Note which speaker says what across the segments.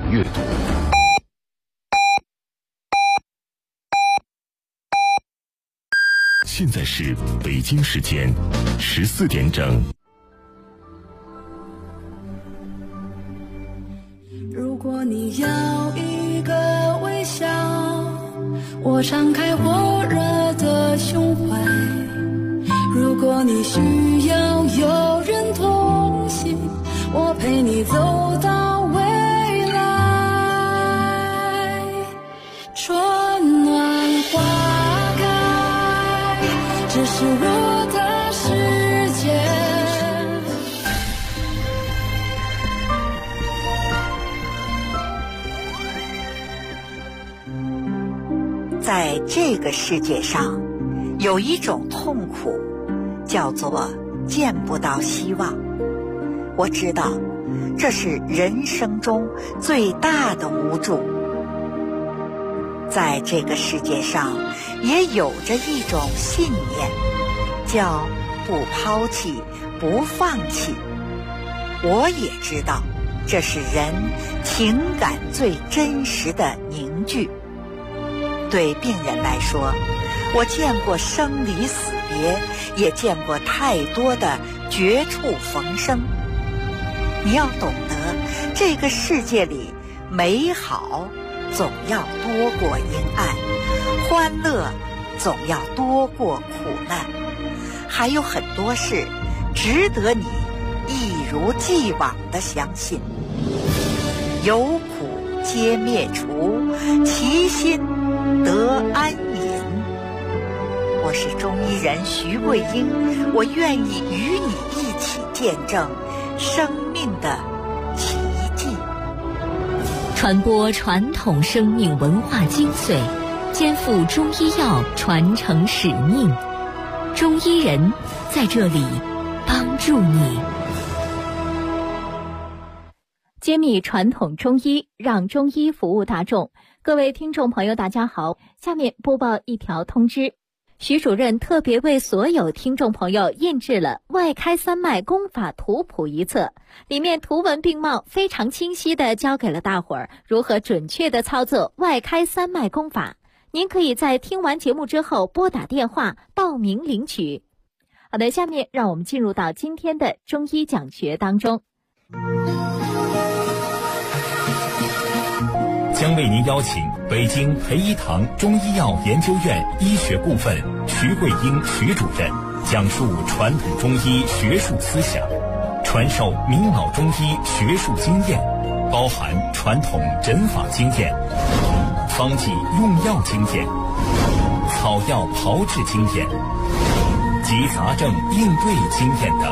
Speaker 1: 阅读。现在是北京时间14点整。
Speaker 2: 如果你要一个微笑，我敞开火热的胸怀；如果你需要有人同行，我陪你走到未来。春暖花开，这是我的世界。
Speaker 3: 在这个世界上，有一种痛苦，叫做见不到希望。我知道，这是人生中最大的无助。在这个世界上，也有着一种信念，叫不抛弃，不放弃。我也知道，这是人情感最真实的凝聚。对病人来说，我见过生离死别，也见过太多的绝处逢生。你要懂得，这个世界里美好总要多过阴暗，欢乐总要多过苦难，还有很多事值得你一如既往地相信。有苦皆灭除，其心得安隐。我是中医人徐桂英，我愿意与你一起见证生命的奇迹，
Speaker 4: 传播传统生命文化精髓，肩负中医药传承使命。中医人在这里帮助你，揭秘传统中医，让中医服务大众。各位听众朋友大家好，下面播报一条通知。徐主任特别为所有听众朋友印制了外开三脉功法图谱一册，里面图文并茂，非常清晰地教给了大伙儿如何准确地操作外开三脉功法。您可以在听完节目之后拨打电话报名领取。好的，下面让我们进入到今天的中医讲学当中。
Speaker 5: 将为您邀请北京培一堂中医药研究院医学部分徐桂英徐主任讲述传统中医学术思想，传授明老中医学术经验，包含传统诊法经验、方剂用药经验、草药炮制经验及杂症应对经验等。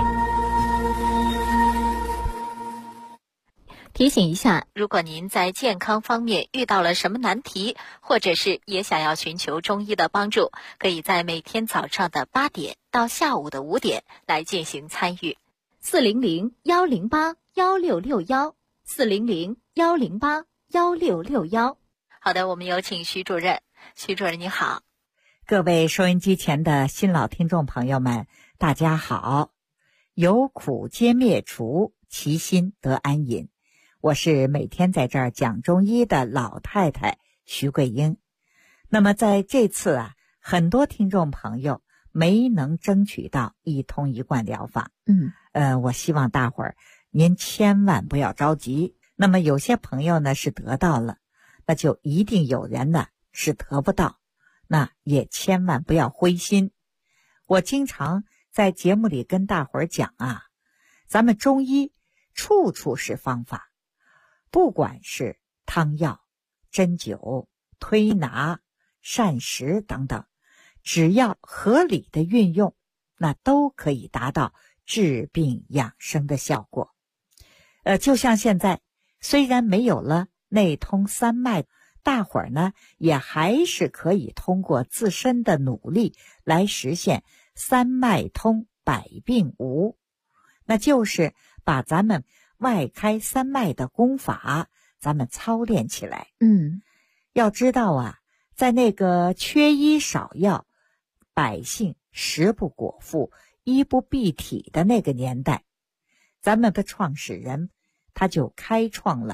Speaker 4: 提醒一下，如果您在健康方面遇到了什么难题，或者是也想要寻求中医的帮助，可以在每天早上的8点到下午的5点来进行参与。400-108-1661，400-108-1661。好的，我们有请徐主任。徐主任你好。
Speaker 3: 各位收音机前的新老听众朋友们，大家好。有苦皆灭除，其心得安隐。我是每天在这儿讲中医的老太太徐桂英。那么在这次很多听众朋友没能争取到一通一贯疗法。我希望大伙儿您千万不要着急。那么有些朋友呢是得到了，那就一定有人呢是得不到，那也千万不要灰心。我经常在节目里跟大伙儿讲咱们中医处处是方法，不管是汤药、针灸、推拿、膳食等等，只要合理的运用，那都可以达到治病养生的效果。就像现在虽然没有了内通三脉，大伙儿呢也还是可以通过自身的努力来实现三脉通百病无，那就是把咱们外开三脉的功法咱们操练起来。要知道在那个缺医少药、百姓食不果腹、衣不蔽体的那个年代，咱们的创始人他就开创了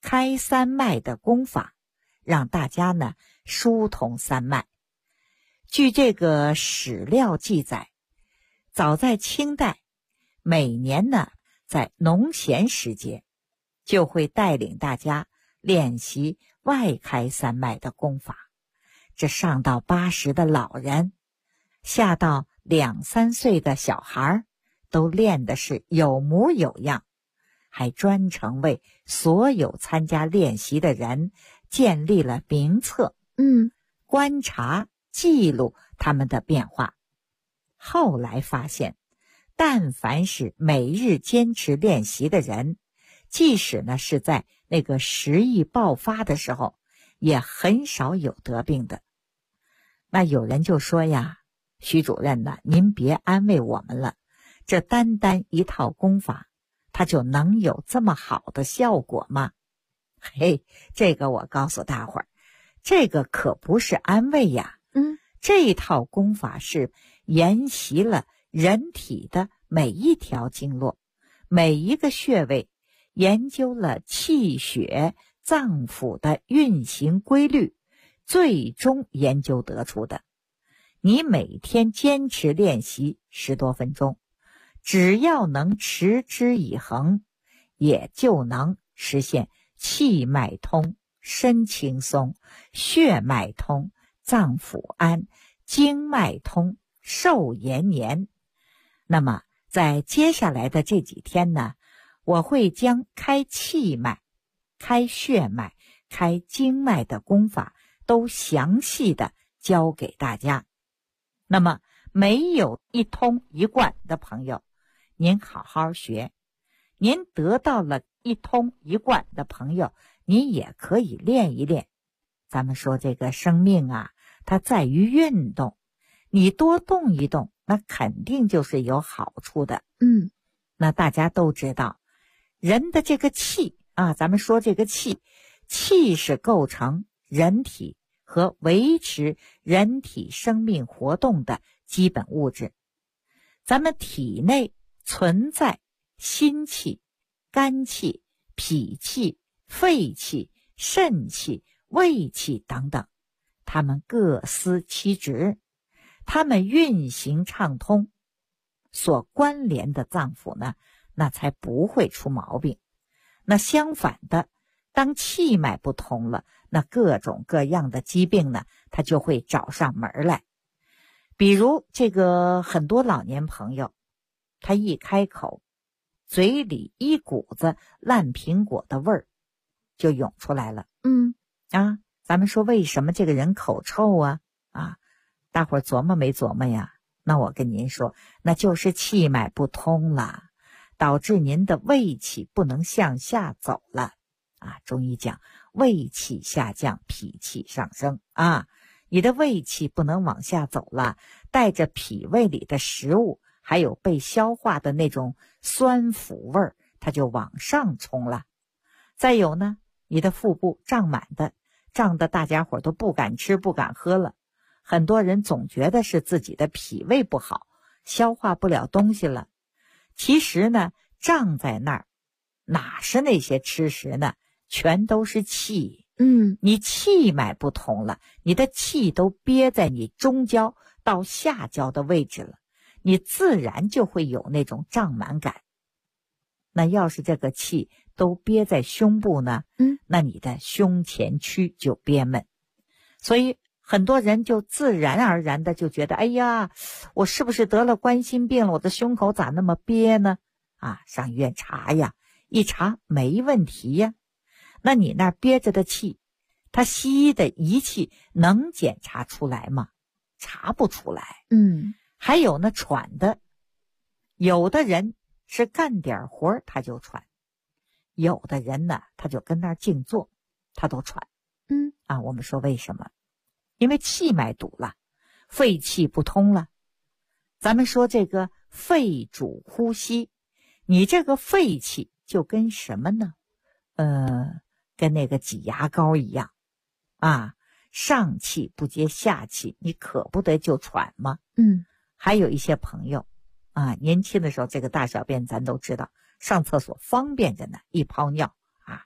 Speaker 3: 开三脉的功法，让大家呢疏通三脉。据这个史料记载，早在清代，每年呢在农闲时节，就会带领大家练习外开三脉的功法。这上到80的老人，下到2、3岁的小孩，都练的是有模有样，还专程为所有参加练习的人建立了名册，观察记录他们的变化。后来发现，但凡是每日坚持练习的人，即使呢是在那个时疫爆发的时候，也很少有得病的。那有人就说呀，徐主任呢，您别安慰我们了，这单单一套功法，它就能有这么好的效果吗？嘿，这个我告诉大伙儿，这个可不是安慰呀。这一套功法是研习了人体的每一条经络，每一个穴位，研究了气血脏腑的运行规律，最终研究得出的。你每天坚持练习10多分钟，只要能持之以恒，也就能实现气脉通、身轻松，血脉通、脏腑安，经脉通、寿延年。那么在接下来的这几天呢，我会将开气脉、开血脉、开经脉的功法都详细的教给大家。那么没有一通一贯的朋友，您好好学，您得到了一通一贯的朋友，您也可以练一练。咱们说这个生命啊，它在于运动，你多动一动，那肯定就是有好处的。那大家都知道，人的这个气啊，咱们说这个气是构成人体和维持人体生命活动的基本物质。咱们体内存在心气、肝气、脾气、肺气、肾气、胃气等等，它们各司其职，它们运行畅通，所关联的脏腑呢，那才不会出毛病。那相反的，当气脉不通了，那各种各样的疾病呢，它就会找上门来。比如这个很多老年朋友，他一开口，嘴里一股子烂苹果的味儿就涌出来了。咱们说为什么这个人口臭啊？大伙儿琢磨没琢磨呀？那我跟您说，那就是气脉不通了，导致您的胃气不能向下走了。中医讲胃气下降，脾气上升你的胃气不能往下走了，带着脾胃里的食物还有被消化的那种酸腐味儿，它就往上冲了。再有呢，你的腹部胀满的，胀得大家伙都不敢吃不敢喝了。很多人总觉得是自己的脾胃不好，消化不了东西了。其实呢，胀在那儿哪是那些吃食呢，全都是气。你气脉不通了，你的气都憋在你中焦到下焦的位置了，你自然就会有那种胀满感。那要是这个气都憋在胸部呢，那你的胸前区就憋闷。所以很多人就自然而然的就觉得，哎呀，我是不是得了冠心病了？我的胸口咋那么憋呢？上医院查呀，一查没问题呀。那你那憋着的气，它西医的仪器能检查出来吗？查不出来。还有呢，喘的，有的人是干点活他就喘，有的人呢，他就跟那儿静坐，他都喘。我们说为什么？因为气脉堵了，肺气不通了。咱们说这个肺主呼吸，你这个肺气就跟什么呢？跟那个挤牙膏一样上气不接下气，你可不得就喘吗？还有一些朋友年轻的时候这个大小便咱都知道，上厕所方便着呢，一泡尿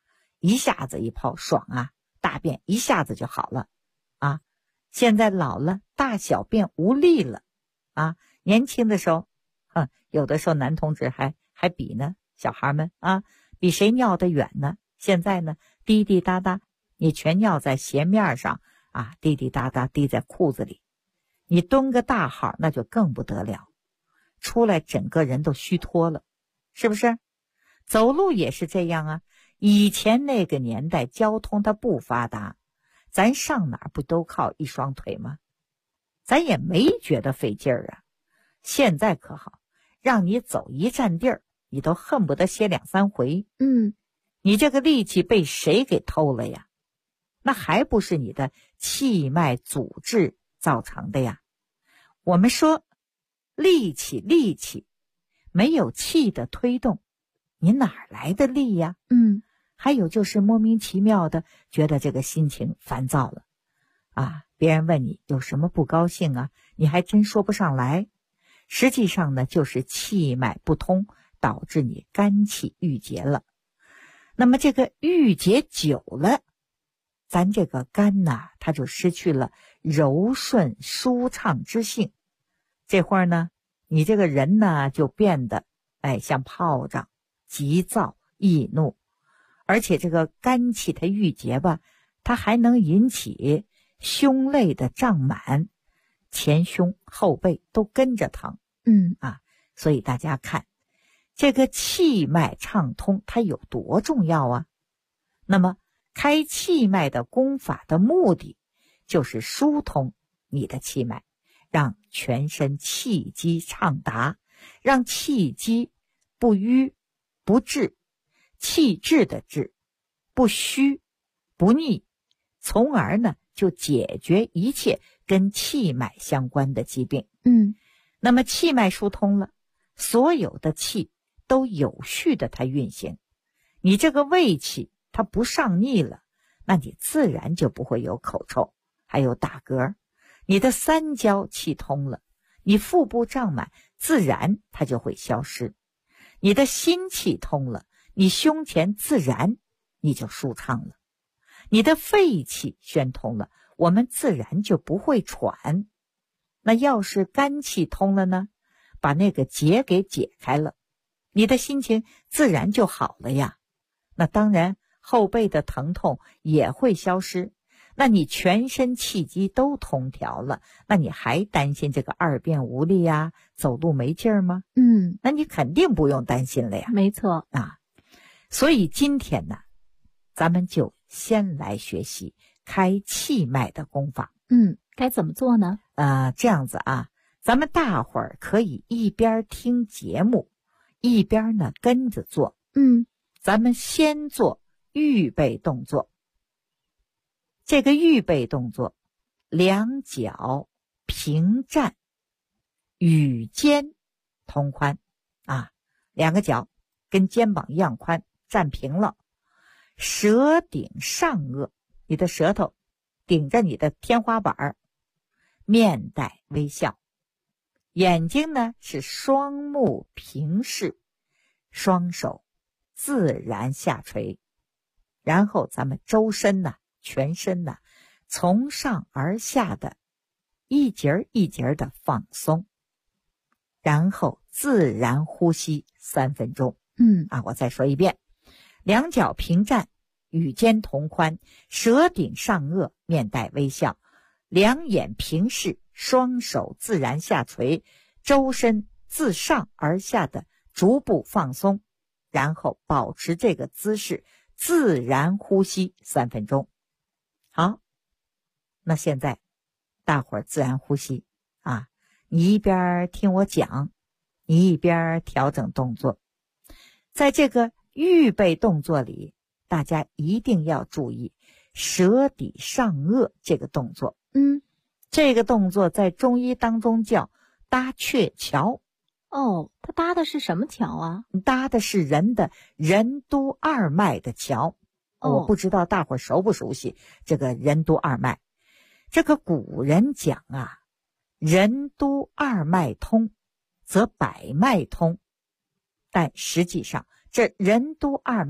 Speaker 3: 一下子一泡爽啊，大便一下子就好了啊。现在老了，大小便无力了啊。年轻的时候，有的时候男同志还比呢，小孩们啊，比谁尿得远呢。现在呢，滴滴答答，你全尿在鞋面上啊，滴滴答答滴在裤子里。你蹲个大号那就更不得了，出来整个人都虚脱了，是不是？走路也是这样啊。以前那个年代交通它不发达，咱上哪儿不都靠一双腿吗？咱也没觉得费劲儿啊。现在可好，让你走一站地儿，你都恨不得歇2、3回。你这个力气被谁给偷了呀？那还不是你的气脉阻滞造成的呀。我们说力气没有气的推动，你哪儿来的力呀？还有就是莫名其妙的觉得这个心情烦躁了啊，别人问你有什么不高兴啊，你还真说不上来。实际上呢，就是气脉不通，导致你肝气郁结了。那么这个郁结久了，咱这个肝呐，它就失去了柔顺舒畅之性。这会儿呢，你这个人呢就变得像炮仗，急躁易怒。而且这个肝气它郁结吧，它还能引起胸肋的胀满，前胸后背都跟着疼。所以大家看这个气脉畅通它有多重要啊。那么开气脉的功法的目的就是疏通你的气脉，让全身气机畅达，让气机不瘀不滞，气滞的滞，不虚不逆，从而呢就解决一切跟气脉相关的疾病。那么气脉疏通了，所有的气都有序的它运行，你这个胃气它不上逆了，那你自然就不会有口臭，还有打嗝。你的三焦气通了，你腹部胀满自然它就会消失。你的心气通了，你胸前自然你就舒畅了。你的肺气宣通了，我们自然就不会喘。那要是肝气通了呢，把那个结给解开了，你的心情自然就好了呀。那当然后背的疼痛也会消失，那你全身气机都通调了，那你还担心这个二便无力呀，走路没劲儿吗？那你肯定不用担心了呀。
Speaker 4: 没错
Speaker 3: 啊。所以今天呢，咱们就先来学习开气脉的功法。
Speaker 4: 该怎么做呢？
Speaker 3: 这样子啊，咱们大伙儿可以一边听节目，一边呢跟着做。咱们先做预备动作。这个预备动作，两脚平站，与肩同宽啊，两个脚跟肩膀一样宽，站平了，舌顶上颚，你的舌头顶着你的天花板，面带微笑，眼睛呢是双目平视，双手自然下垂，然后咱们周身呢，全身呢，从上而下的一节一节的放松，然后自然呼吸3分钟。我再说一遍，两脚平站，与肩同宽，舌顶上颚，面带微笑，两眼平视，双手自然下垂，周身自上而下的逐步放松，然后保持这个姿势，自然呼吸3分钟。好，那现在大伙儿自然呼吸啊，你一边听我讲，你一边调整动作。在这个预备动作里，大家一定要注意舌底上颚这个动作。这个动作在中医当中叫搭鹊桥。
Speaker 4: 它搭的是什么桥啊？
Speaker 3: 搭的是人的任督二脉的桥。我不知道大伙熟不熟悉这个任督二脉。这个古人讲啊，任督二脉通，则百脉通。但实际上这任督二脉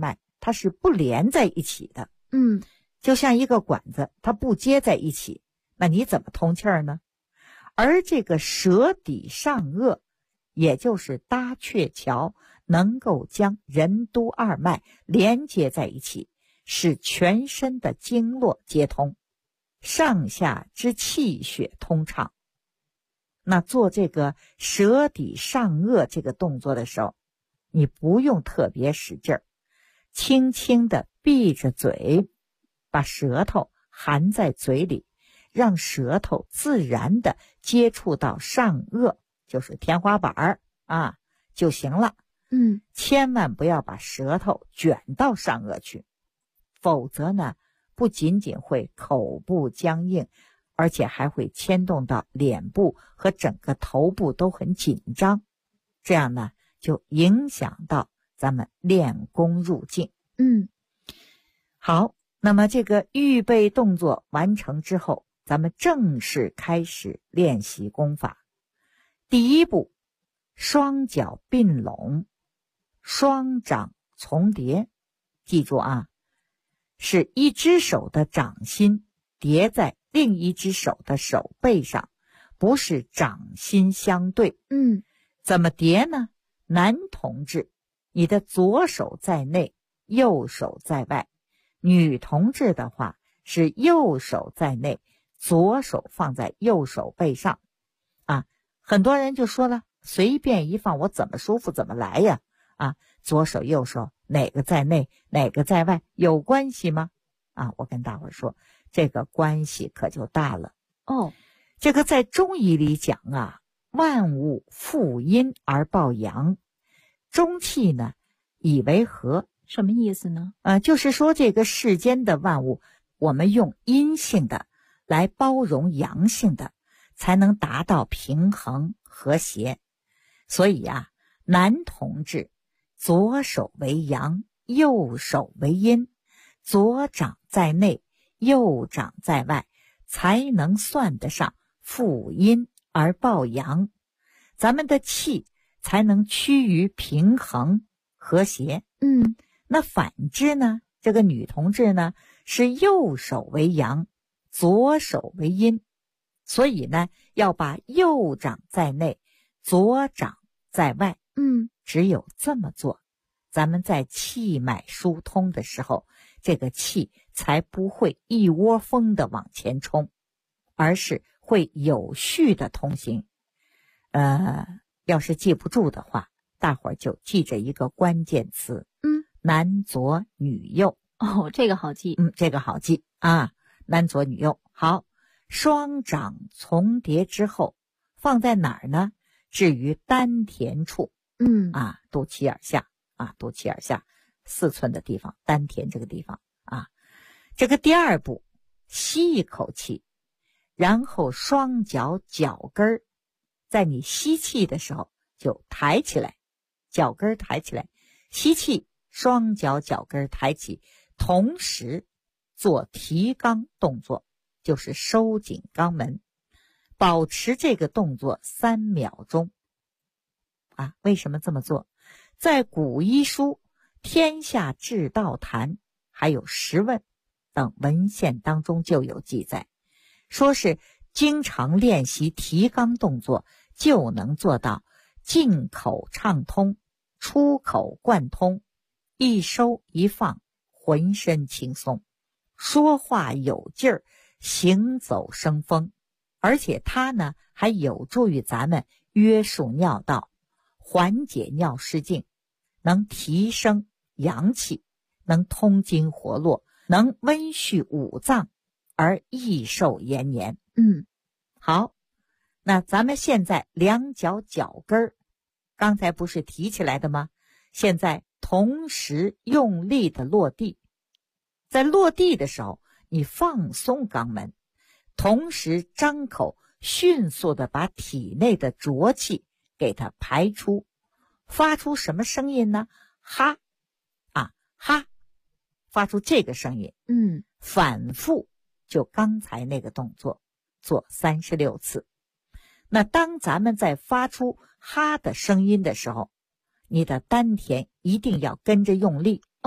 Speaker 3: 它是不连在一起的。就像一个管子，它不接在一起，那你怎么通气儿呢？而这个舌底上颚，也就是搭鹊桥，能够将任督二脉连接在一起，使全身的经络接通，上下之气血通畅。那做这个舌底上颚这个动作的时候，你不用特别使劲儿，轻轻地闭着嘴，把舌头含在嘴里，让舌头自然地接触到上颚，就是天花板就行了。千万不要把舌头卷到上颚去，否则呢，不仅仅会口部僵硬，而且还会牵动到脸部和整个头部都很紧张，这样呢，就影响到咱们练功入境。好，那么这个预备动作完成之后，咱们正式开始练习功法。第一步，双脚并拢，双掌重叠。记住啊，是一只手的掌心叠在另一只手的手背上，不是掌心相对。怎么叠呢？男同志，你的左手在内，右手在外；女同志的话，是右手在内，左手放在右手背上。很多人就说了，随便一放，我怎么舒服怎么来呀？左手右手哪个在内哪个在外有关系吗？我跟大伙儿说，这个关系可就大了。这个在中医里讲万物负阴而抱阳，中气呢以为和。
Speaker 4: 什么意思呢？
Speaker 3: 就是说这个世间的万物，我们用阴性的来包容阳性的，才能达到平衡和谐。所以男同志左手为阳，右手为阴，左掌在内，右掌在外，才能算得上负阴而抱阳，咱们的气才能趋于平衡和谐。那反之呢，这个女同志呢是右手为阳，左手为阴，所以呢要把右掌在内，左掌在外。只有这么做，咱们在气脉疏通的时候，这个气才不会一窝蜂的往前冲，而是会有序的通行。要是记不住的话，大伙儿就记着一个关键词，男左女右。
Speaker 4: 这个好记。
Speaker 3: 这个好记男左女右。好，双掌重叠之后放在哪儿呢？置于丹田处。肚脐眼下肚脐眼下4寸的地方，丹田这个地方这个第二步，吸一口气，然后双脚脚跟儿在你吸气的时候就抬起来，脚跟儿抬起来，吸气，双脚脚跟儿抬起，同时做提肛动作，就是收紧肛门，保持这个动作3秒钟。为什么这么做？在古医书《天下治道坛》还有《时问》等文献当中就有记载，说是经常练习提肛动作，就能做到进口畅通，出口贯通，一收一放，浑身轻松，说话有劲儿，行走生风。而且它呢还有助于咱们约束尿道，缓解尿失禁，能提升阳气，能通经活络，能温煦五脏，而益寿延年。好，那咱们现在两脚脚跟儿，刚才不是提起来的吗？现在同时用力的落地，在落地的时候，你放松肛门，同时张口，迅速的把体内的浊气给它排出，发出什么声音呢？哈哈，发出这个声音。反复就刚才那个动作做36次。那当咱们在发出哈的声音的时候，你的丹田一定要跟着用力，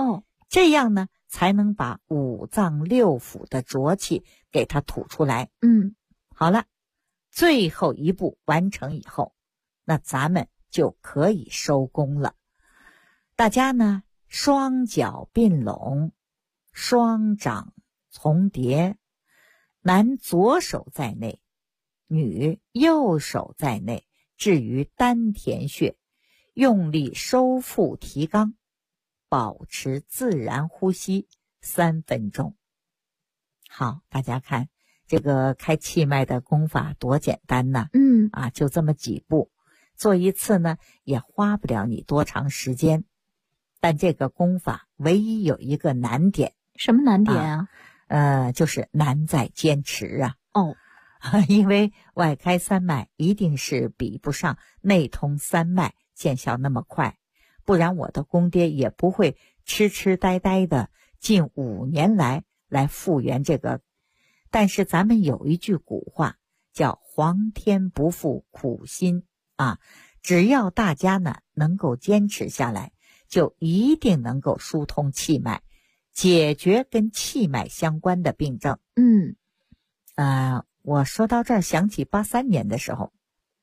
Speaker 3: 这样呢才能把五脏六腑的浊气给它吐出来。好了，最后一步完成以后，那咱们就可以收工了。大家呢双脚并拢，双掌重叠，男左手在内，女右手在内，置于丹田穴，用力收腹提肛，保持自然呼吸3分钟。好，大家看这个开气脉的功法多简单呢。就这么几步，做一次呢也花不了你多长时间。但这个功法唯一有一个难点。
Speaker 4: 什么难点啊？
Speaker 3: 就是难在坚持啊。因为外开3脉一定是比不上内通3脉见效那么快，不然我的公爹也不会痴呆呆的近5年来复原这个。但是咱们有一句古话叫皇天不负苦心啊，只要大家呢能够坚持下来，就一定能够疏通气脉，解决跟气脉相关的病症。我说到这儿想起83年的时候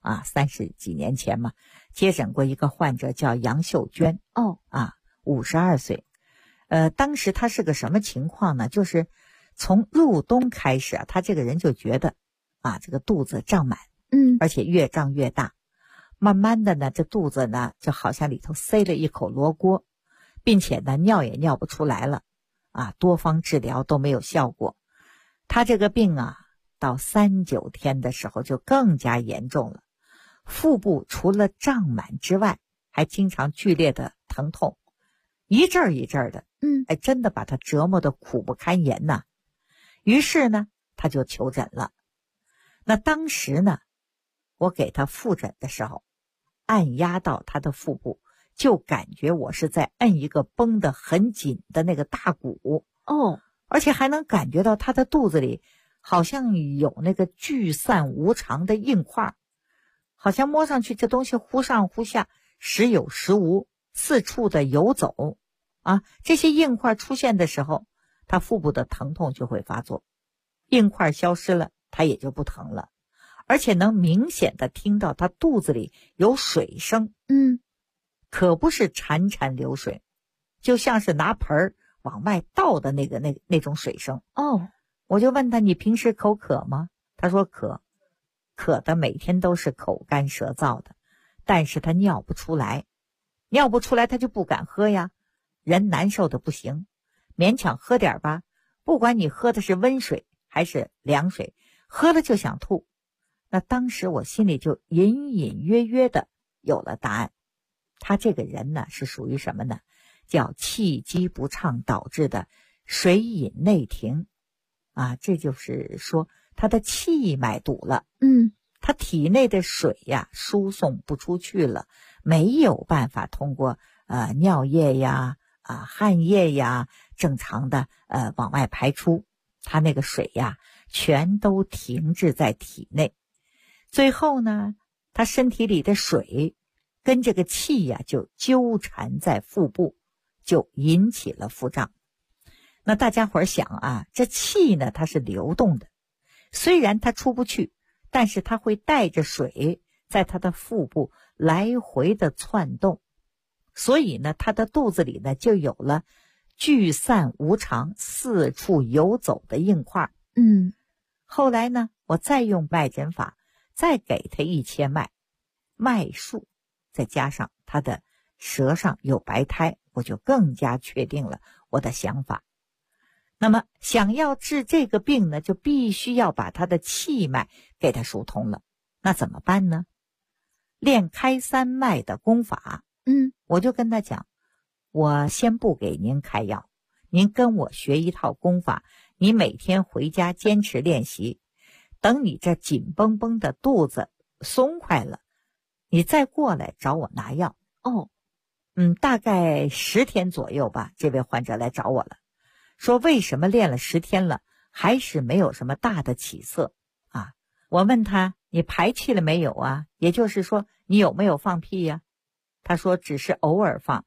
Speaker 3: 30几年前嘛，接诊过一个患者叫杨秀娟。52岁。当时他是个什么情况呢？就是从入冬开始他这个人就觉得这个肚子胀满，而且越胀越大。慢慢的呢，这肚子呢就好像里头塞了一口罗锅，并且呢尿也尿不出来了多方治疗都没有效果。他这个病到39天的时候就更加严重了，腹部除了胀满之外，还经常剧烈的疼痛，一阵儿一阵儿的，真的把他折磨得苦不堪言呐。于是呢，他就求诊了。那当时呢，我给他复诊的时候，按压到他的腹部，就感觉我是在摁一个绷得很紧的那个大鼓。而且还能感觉到他的肚子里好像有那个聚散无常的硬块，好像摸上去这东西忽上忽下，时有时无，四处的游走这些硬块出现的时候，他腹部的疼痛就会发作，硬块消失了，他也就不疼了，而且能明显的听到他肚子里有水声。可不是潺潺流水，就像是拿盆儿往外倒的那种水声。我就问他，你平时口渴吗？他说渴的每天都是口干舌燥的，但是他尿不出来他就不敢喝呀，人难受的不行，勉强喝点吧，不管你喝的是温水还是凉水，喝了就想吐。那当时我心里就隐隐约约的有了答案，他这个人呢是属于什么呢？叫气机不畅导致的水饮内停这就是说他的气脉堵了。他体内的水输送不出去了，没有办法通过尿液呀汗液呀正常的往外排出，他那个水全都停滞在体内。最后呢，他身体里的水跟这个气就纠缠在腹部，就引起了腹胀。那大家伙儿想这气呢它是流动的，虽然它出不去，但是它会带着水在他的腹部来回的窜动，所以呢他的肚子里呢就有了聚散无常四处游走的硬块。后来呢我再用脉诊法再给他一切脉数，再加上他的舌上有白苔，我就更加确定了我的想法。那么想要治这个病呢，就必须要把他的气脉给他疏通了。那怎么办呢？练开3脉的功法。我就跟他讲，我先不给您开药，您跟我学一套功法，你每天回家坚持练习，等你这紧绷绷的肚子松快了，你再过来找我拿药。大概10天左右吧，这位患者来找我了，说为什么练了10天了还是没有什么大的起色我问他，你排气了没有也就是说你有没有放屁呀？他说只是偶尔放。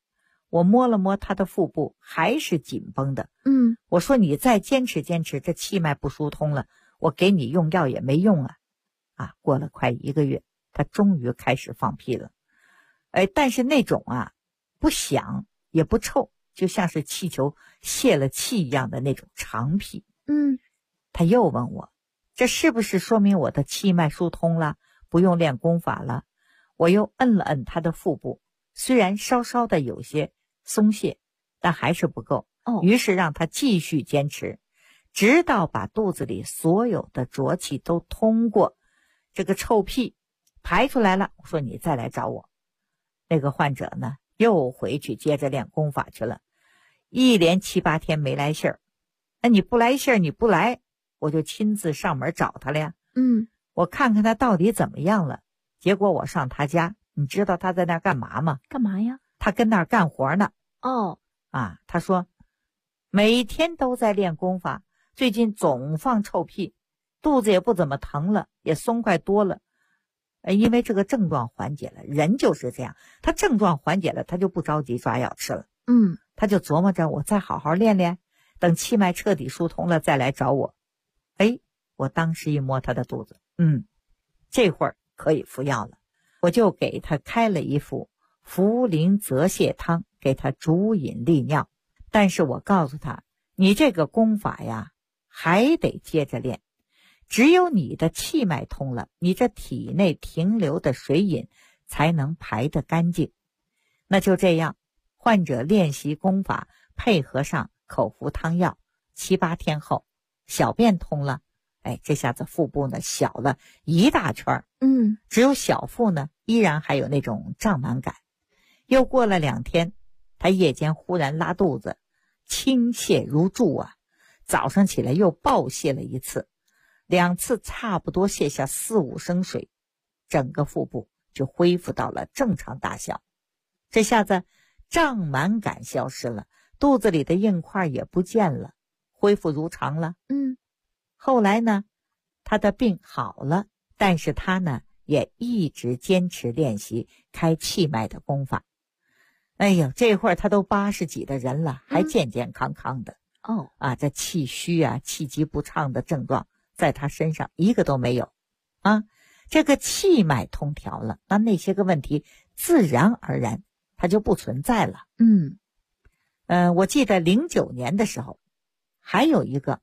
Speaker 3: 我摸了摸他的腹部，还是紧绷的。我说你再坚持坚持，这气脉不疏通了，我给你用药也没用啊。过了快1个月，他终于开始放屁了。但是那种不响也不臭，就像是气球泄了气一样的那种长屁。他又问我，这是不是说明我的气脉疏通了，不用练功法了？我又摁了摁他的腹部，虽然稍稍的有些松懈，但还是不够。于是让他继续坚持，直到把肚子里所有的浊气都通过这个臭屁排出来了。我说你再来找我。那个患者呢，又回去接着练功法去了，一连7、8天没来信儿。你不来信儿，你不来，我就亲自上门找他了呀。我看看他到底怎么样了。结果我上他家，你知道他在那儿干嘛吗？
Speaker 4: 干嘛呀？
Speaker 3: 他跟那儿干活呢。他说每天都在练功法，最近总放臭屁，肚子也不怎么疼了，也松快多了。因为这个症状缓解了，人就是这样，他症状缓解了，他就不着急抓药吃了。他就琢磨着我再好好练练，等气脉彻底疏通了再来找我。我当时一摸他的肚子，这会儿可以服药了。我就给他开了一副茯苓泽泻汤，给他逐饮利尿。但是我告诉他，你这个功法呀还得接着练，只有你的气脉通了，你这体内停留的水饮才能排得干净。那就这样，患者练习功法，配合上口服汤药，7、8天后小便通了。这下子腹部呢小了一大圈，只有小腹呢依然还有那种胀满感。又过了2天，他夜间忽然拉肚子，倾泻如注早上起来又暴泻了1次，2次差不多泻下4、5升水，整个腹部就恢复到了正常大小。这下子胀满感消失了，肚子里的硬块也不见了，恢复如常了。后来呢，他的病好了，但是他呢也一直坚持练习开气脉的功法。这会儿他都80几的人了，还健健康康的。这气虚气机不畅的症状在他身上一个都没有。这个气脉通调了，那些个问题自然而然它就不存在了。我记得09年的时候，还有一个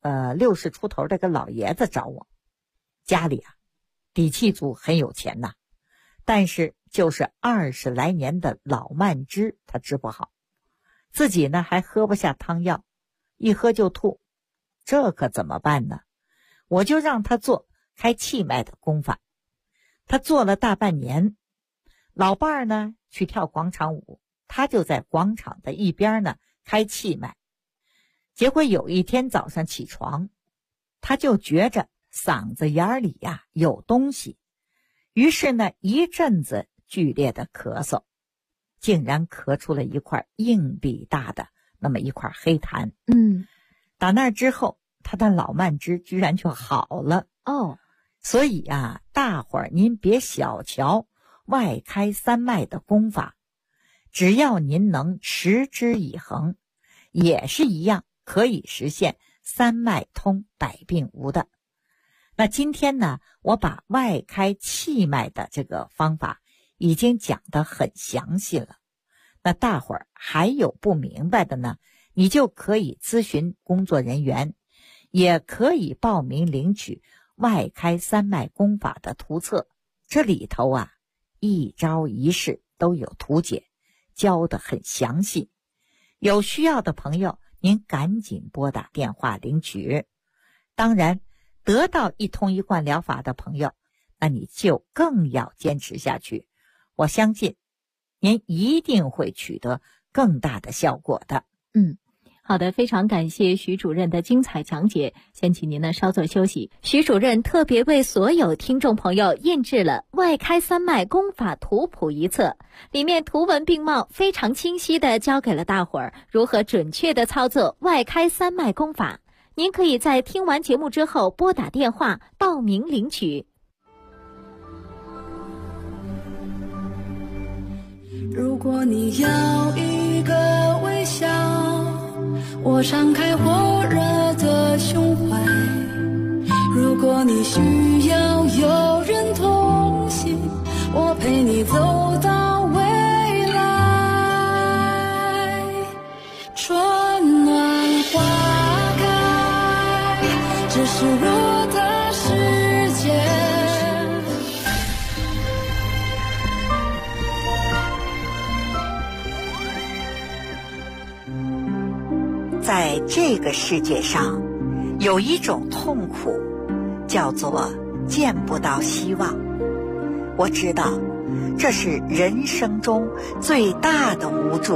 Speaker 3: 60出头的个老爷子找我，家里底气足，很有钱呐，但是就是20来年的老慢支他治不好，自己呢还喝不下汤药，一喝就吐，这可怎么办呢？我就让他做开气脉的功法。他做了大半年，老伴儿呢去跳广场舞，他就在广场的一边呢开气脉。结果有一天早上起床，他就觉着嗓子眼里有东西，于是呢一阵子剧烈的咳嗽，竟然咳出了一块硬币大的那么一块黑痰。打那之后，他的老慢支居然就好了。所以大伙儿您别小瞧外开3脉的功法，只要您能持之以恒，也是一样可以实现3脉通百病无的。那今天呢，我把外开气脉的这个方法已经讲得很详细了。那大伙儿还有不明白的呢，你就可以咨询工作人员，也可以报名领取外开3脉功法的图册。这里头一招一式都有图解，教得很详细。有需要的朋友，您赶紧拨打电话领取。当然，得到一通一贯疗法的朋友，那你就更要坚持下去。我相信您一定会取得更大的效果的。
Speaker 4: 好的，非常感谢徐主任的精彩讲解，先请您呢稍作休息。徐主任特别为所有听众朋友印制了外开3脉功法图谱一册，里面图文并茂，非常清晰地教给了大伙儿如何准确地操作外开3脉功法。您可以在听完节目之后拨打电话报名领取。
Speaker 2: 如果你要一个微笑，我敞开火热的胸怀。如果你需要有人同行，我陪你走到未来。春暖花开，这是我的世界。
Speaker 3: 在这个世界上，有一种痛苦，叫做见不到希望。我知道，这是人生中最大的无助。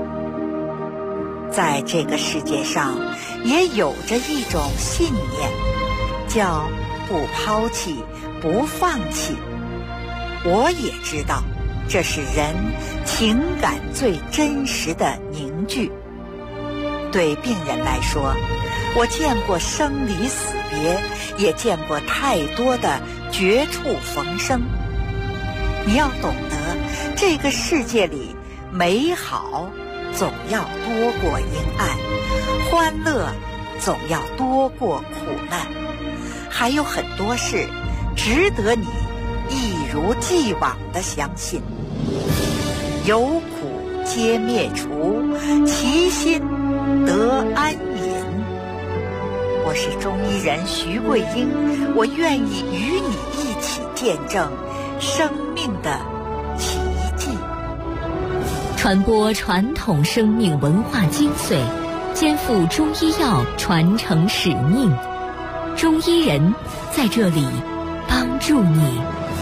Speaker 3: 在这个世界上，也有着一种信念，叫不抛弃，不放弃。我也知道，这是人情感最真实的凝聚。对病人来说，我见过生离死别，也见过太多的绝处逢生。你要懂得，这个世界里美好总要多过阴暗，欢乐总要多过苦难，还有很多事值得你一如既往地相信。有苦皆灭除，其心得安隐。我是中医人徐桂英，我愿意与你一起见证生命的奇迹，
Speaker 4: 传播传统生命文化精髓，肩负中医药传承使命。中医人在这里帮助你。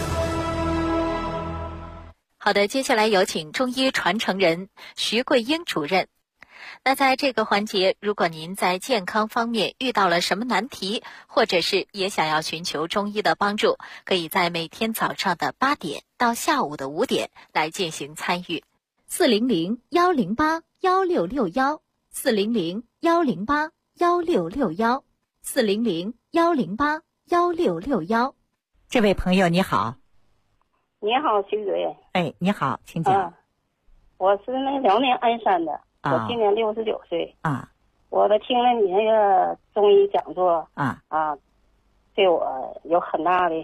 Speaker 4: 好的，接下来有请中医传承人徐桂英主任。那在这个环节，如果您在健康方面遇到了什么难题，或者是也想要寻求中医的帮助，可以在每天早上的8点到下午的5点来进行参与。400-108-1661，400-108-1661，400-108-1661。这位朋友你好。
Speaker 6: 你好，徐主任。
Speaker 3: 哎，你好，请讲。
Speaker 6: 我是那辽宁鞍山的，我今年69岁。我听了你那个中医讲座对我有很大的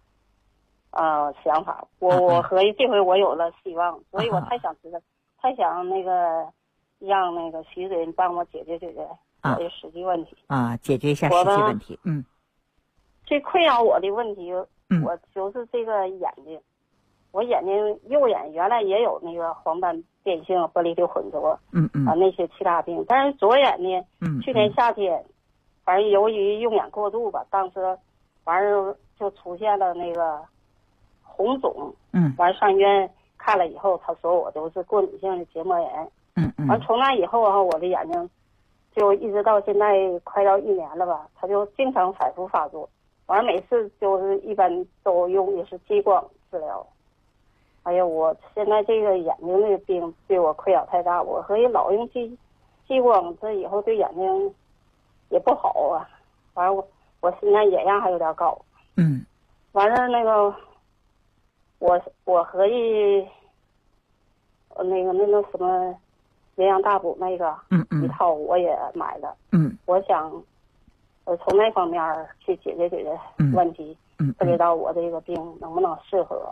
Speaker 6: 想法。我合计这回我有了希望，所以我太想知道，太想那个让那个徐主任帮我解决我的实际问题
Speaker 3: 解决一下实际问题。
Speaker 6: 最困扰我的问题，我就是这个眼睛。我眼睛右眼原来也有那个黄斑变性、玻璃体混浊，那些其他病，但是左眼呢，去年夏天，反正由于用眼过度吧，当时完了就出现了那个红肿，完上医院看了以后，他说我都是过敏性的结膜炎，完从那以后我的眼睛就一直到现在快到1年了吧，他就经常反复发作，完每次就是一般都用的是激光治疗。哎呀，我现在这个眼睛的病对我困扰太大，我合计老用激光，这以后对眼睛也不好啊。完了，我现在眼压还有点高。完了那个，我合计那个什么营养大补那个一套我也买了。我想我从那方面去解决问题。不知道我这个病能不能适合。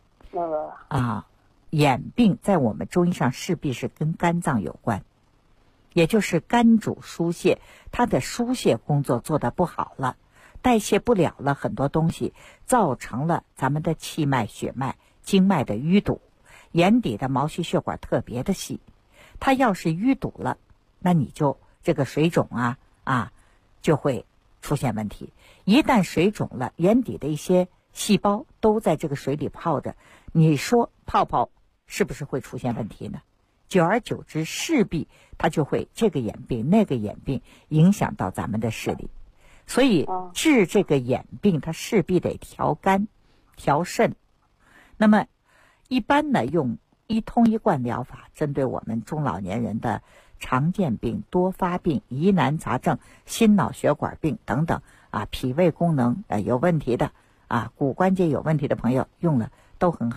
Speaker 3: 眼病在我们中医上势必是跟肝脏有关，也就是肝主疏泄，它的疏泄工作做得不好了，代谢不了了很多东西，造成了咱们的气脉、血脉、经脉的淤堵，眼底的毛细血管特别的细，它要是淤堵了，那你就这个水肿就会出现问题。一旦水肿了，眼底的一些细胞都在这个水里泡着，你说泡泡是不是会出现问题呢？久而久之，势必它就会这个眼病那个眼病影响到咱们的视力。所以治这个眼病，它势必得调肝调肾。那么一般呢，用一通一贯疗法，针对我们中老年人的常见病、多发病、疑难杂症、心脑血管病等等脾胃功能有问题的骨关节有问题的朋友用了都很好。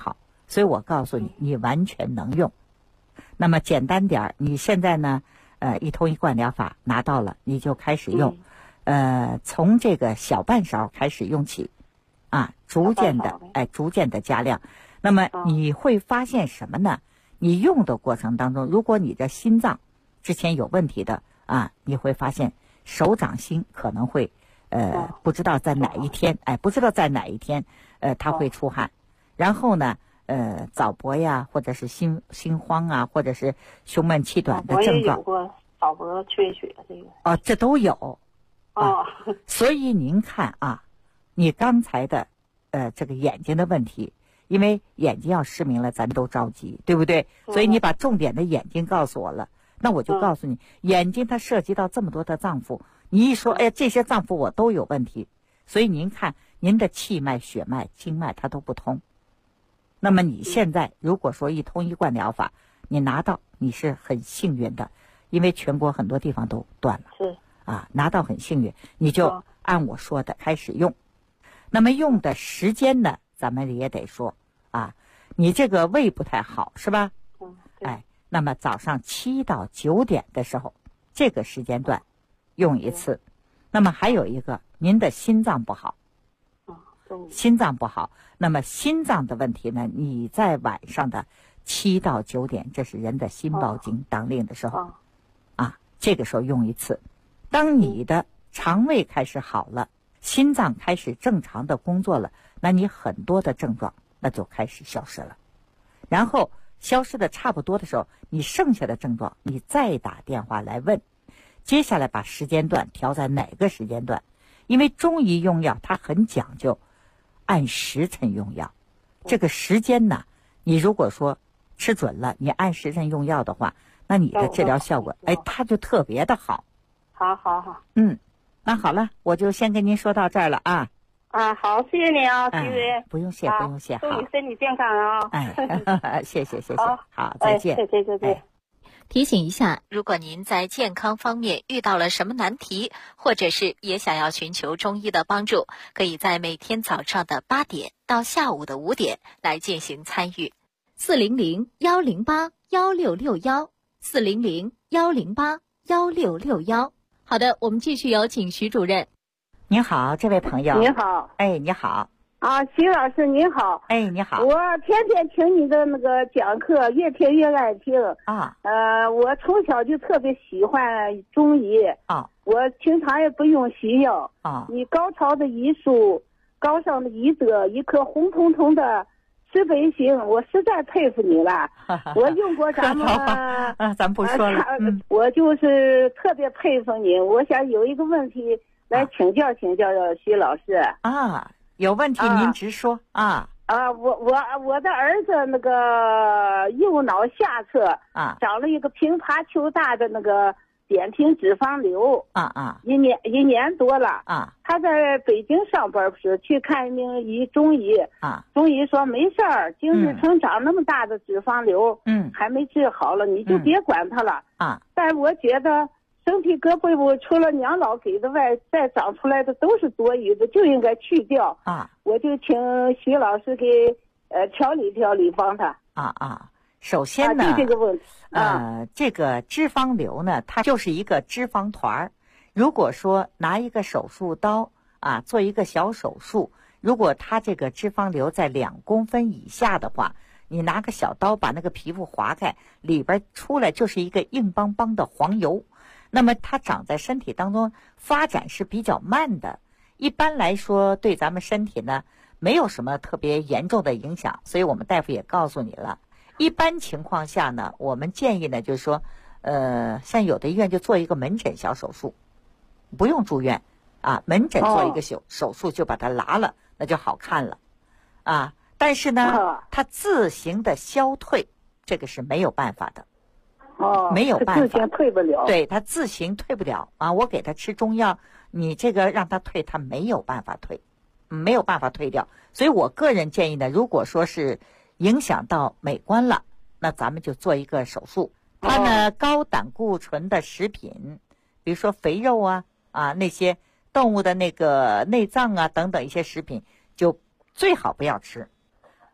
Speaker 3: 所以我告诉你，你完全能用。那么简单点儿，你现在呢，一通一贯疗法拿到了，你就开始用，从这个小半勺开始用起，啊，逐渐的加量。那么你会发现什么呢？你用的过程当中，如果你的心脏之前有问题的啊，你会发现手掌心可能会不知道在哪一天，它会出汗。然后呢，早搏呀，或者是心慌啊，或者是胸闷气短的症状。我也
Speaker 6: 有过早搏缺血这个。
Speaker 3: 这都有。所以您看啊，你刚才的这个眼睛的问题，因为眼睛要失明了，咱都着急，对不对？所以你把重点的眼睛告诉我了，那我就告诉你，眼睛它涉及到这么多的脏腑，你一说，这些脏腑我都有问题，所以您看您的气脉、血脉、经脉它都不通。那么你现在如果说一通一贯疗法，你拿到你是很幸运的，因为全国很多地方都断了。
Speaker 6: 是
Speaker 3: 啊，拿到很幸运，你就按我说的开始用。那么用的时间呢，咱们也得说啊，你这个胃不太好是吧？那么早上7到9点的时候，这个时间段用一次。那么还有一个，您的心脏不好。心脏不好，那么心脏的问题呢，你在晚上的7到9点，这是人的心包经当令的时候这个时候用一次。当你的肠胃开始好了，心脏开始正常的工作了，那你很多的症状那就开始消失了。然后消失的差不多的时候，你剩下的症状你再打电话来问，接下来把时间段调在哪个时间段。因为中医用药它很讲究按时辰用药，这个时间呢，你如果说吃准了，你按时辰用药的话，那你的治疗效果它就特别的好。
Speaker 6: 好。
Speaker 3: 那好了，我就先跟您说到这儿了啊。
Speaker 6: 好，谢谢你啊，徐伟。
Speaker 3: 不用谢。
Speaker 6: 祝你身体健康啊。
Speaker 3: 谢谢。好，再见。
Speaker 6: 再见。
Speaker 4: 提醒一下，如果您在健康方面遇到了什么难题，或者是也想要寻求中医的帮助，可以在每天早上的8点到下午的5点来进行参与。400-108-1661，400-108-1661。好的，我们继续有请徐主任。
Speaker 3: 您好，这位朋友。
Speaker 7: 你好。
Speaker 3: 你好。
Speaker 7: 徐老师您好。
Speaker 3: 你好。
Speaker 7: 我天天听你的那个讲课，越听越爱听我从小就特别喜欢中医我平常也不用西药你高超的医术，高尚的医德，一颗红彤彤的慈悲心，我实在佩服你了。我用过咱们
Speaker 3: 咱不说了。
Speaker 7: 我就是特别佩服你。我想有一个问题来请教徐老师
Speaker 3: 有问题您直说
Speaker 7: 我的儿子那个右脑下侧长了一个平爬丘大的那个扁平脂肪瘤一年多了他在北京上班，不是去看一名中医中医说没事儿，今日成长那么大的脂肪瘤还没治好了，你就别管他了但我觉得身体各部位除了娘老给的外，再长出来的都是多余的，就应该去掉我就请徐老师给调理帮他
Speaker 3: 首先呢
Speaker 7: 这个问题
Speaker 3: 这个脂肪瘤呢，它就是一个脂肪团。如果说拿一个手术刀做一个小手术，如果它这个脂肪瘤在2公分以下的话，你拿个小刀把那个皮肤划开，里边出来就是一个硬邦邦的黄油。那么它长在身体当中发展是比较慢的，一般来说对咱们身体呢没有什么特别严重的影响，所以我们大夫也告诉你了。一般情况下呢，我们建议呢就是说像有的医院就做一个门诊小手术，不用住院门诊做一个手术就把它拿了，那就好看了但是呢它自行的消退，这个是没有办法的没有办法，
Speaker 7: 自行退不了。
Speaker 3: 对，他自行退不了我给他吃中药，你这个让他退，他没有办法退，没有办法退掉。所以我个人建议呢，如果说是影响到美观了，那咱们就做一个手术。它呢高胆固醇的食品，比如说肥肉那些动物的那个内脏等等一些食品，就最好不要吃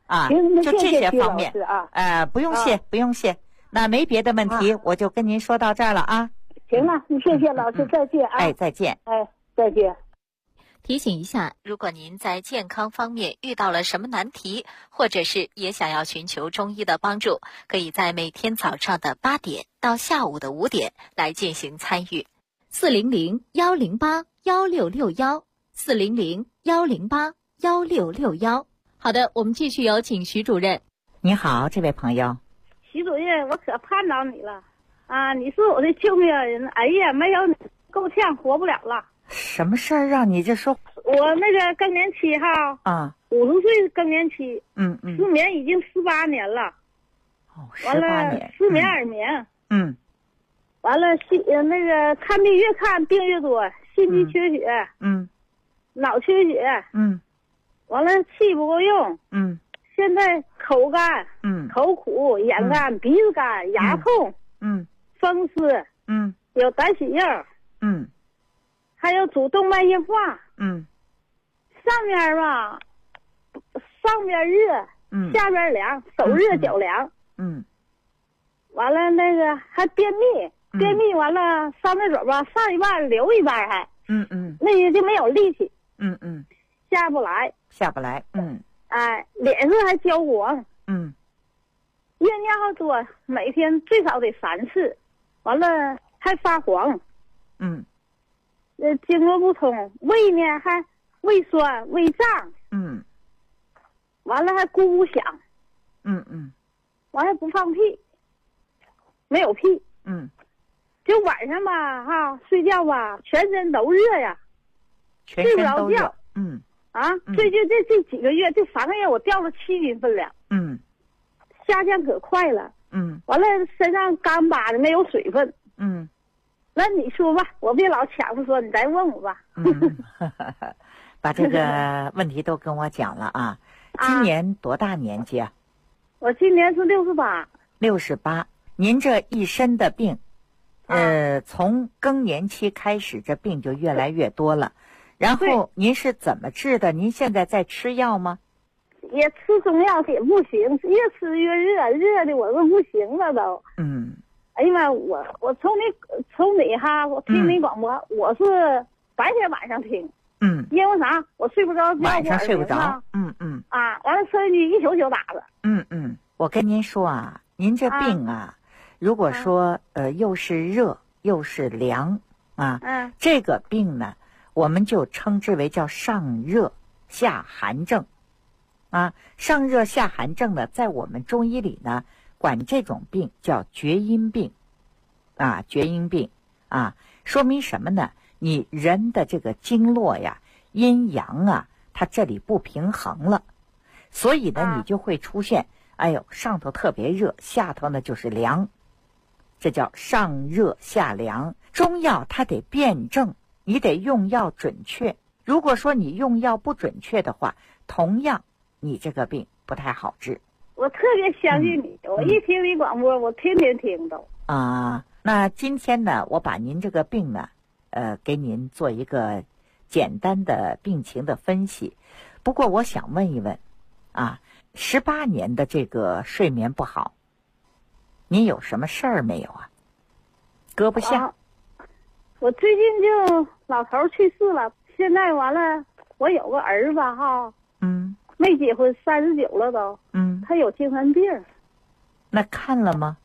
Speaker 3: 啊，
Speaker 7: 行，
Speaker 3: 就这些方面不用谢，不用谢。那没别的问题，我就跟您说到这儿了啊。
Speaker 7: 行了，谢谢老师，再见啊。
Speaker 3: 哎，再见。
Speaker 7: 哎，再见。
Speaker 4: 提醒一下，如果您在健康方面遇到了什么难题，或者是也想要寻求中医的帮助，可以在每天早上的8点到下午的5点来进行参与。400-108-1661，400-108-1661。好的，我们继续有请徐主任。
Speaker 3: 你好，这位朋友。
Speaker 7: 徐主任，我可盼着你了啊！你是我的救命恩人，哎呀，没有你够呛，活不了了。
Speaker 3: 什么事儿让你这说？
Speaker 7: 我那个更年期哈
Speaker 3: 啊
Speaker 7: ，50岁更年期，失眠已经18年了。
Speaker 3: 哦
Speaker 7: ，18年，失眠耳鸣。完了那个看病越看病越多，心肌缺血，脑缺血，完了气不够用，现在口干，口苦，眼干，鼻子干，牙痛，风湿，有胆血印，还有主动脉硬化，上面吧，上边热，下边凉，手热脚凉，完了那个还便秘，完了上厕所吧，上一半流一半还，那也就没有力气，下不来，哎，脸上还焦黄，夜尿多，每天最少得3次，完了还发黄，经络不通，胃呢还胃酸、胃胀，完了还咕咕响，完了不放屁，没有屁，就晚上吧哈睡觉吧，全身都热呀，睡不着觉，最近这几个月，这3个月我掉了7斤分量，下降可快了，完了身上干巴的没有水分，那你说吧，我别老抢着说，你再问我吧。
Speaker 3: 把这个问题都跟我讲了啊。今年多大年纪啊？
Speaker 7: 我今年是68。
Speaker 3: 68，您这一身的病，从更年期开始，这病就越来越多了。然后您是怎么治的？您现在在吃药吗？
Speaker 7: 也吃中药也不行，越吃越热，热的我都不行了都。哎呀妈，我从你哈，我听你广播，我是白天晚上听，因为啥？我睡不着觉，
Speaker 3: 晚上睡不着，
Speaker 7: 完了收音机一宿宿打着，
Speaker 3: 我跟您说啊，您这病啊，如果说又是热又是凉啊，这个病呢，我们就称之为叫上热下寒症，上热下寒症呢，在我们中医里呢，管这种病叫厥阴病，厥阴病说明什么呢？你人的这个经络呀，阴阳啊，它这里不平衡了，所以呢，你就会出现，上头特别热，下头呢就是凉，这叫上热下凉。中药它得辩证，你得用药准确。如果说你用药不准确的话，同样你这个病不太好治。
Speaker 7: 我特别相信你，我一听你广播，我天天听都。
Speaker 3: 那今天呢，我把您这个病呢，给您做一个简单的病情的分析。不过我想问一问，18年的这个睡眠不好，您有什么事儿没有啊？搁不下。
Speaker 7: 我最近就老头去世了，现在完了，我有个儿子哈，没结婚，39了都，他有精神病。
Speaker 3: 那看了吗？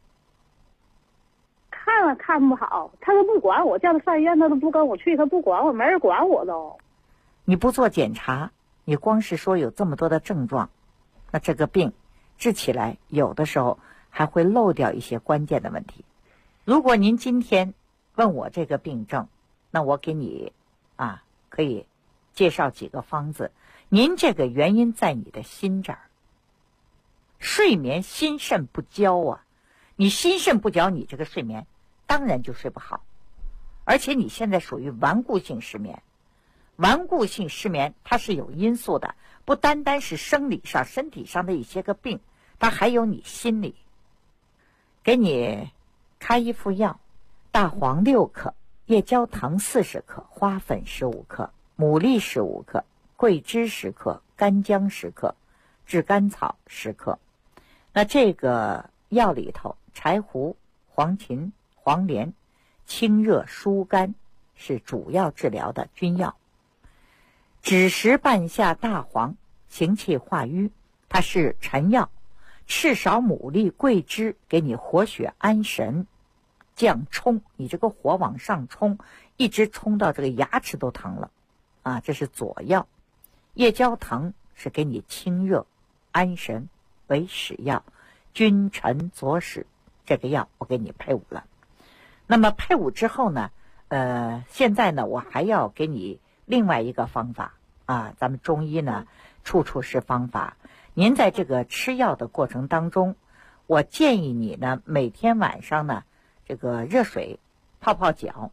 Speaker 7: 看了看不好，他都不管我，叫他上医院他都不跟我去，他不管我，没人管我都。
Speaker 3: 你不做检查，你光是说有这么多的症状，那这个病治起来有的时候还会漏掉一些关键的问题。如果您今天问我这个病症，那我给你可以介绍几个方子。您这个原因在你的心这儿，睡眠心肾不交你心肾不交，你这个睡眠当然就睡不好，而且你现在属于顽固性失眠。顽固性失眠它是有因素的，不单单是生理上身体上的一些个病，它还有你心理。给你开一副药，大黄6克，夜交糖40克，花粉15克，牡蛎15克，桂枝10克，干姜10克， 炙甘草10克。那这个药里头，柴胡、黄芩、黄连清热疏肝是主要治疗的君药。枳实半夏大黄行气化瘀，它是臣药。赤芍、牡蛎、桂枝给你活血安神，降冲，你这个火往上冲，一直冲到这个牙齿都疼了啊，这是佐药。夜交藤是给你清热安神为使药，君臣佐使这个药我给你配伍了。那么配伍之后呢，现在呢我还要给你另外一个方法啊，咱们中医呢处处是方法。您在这个吃药的过程当中，我建议你呢每天晚上呢这个热水泡脚，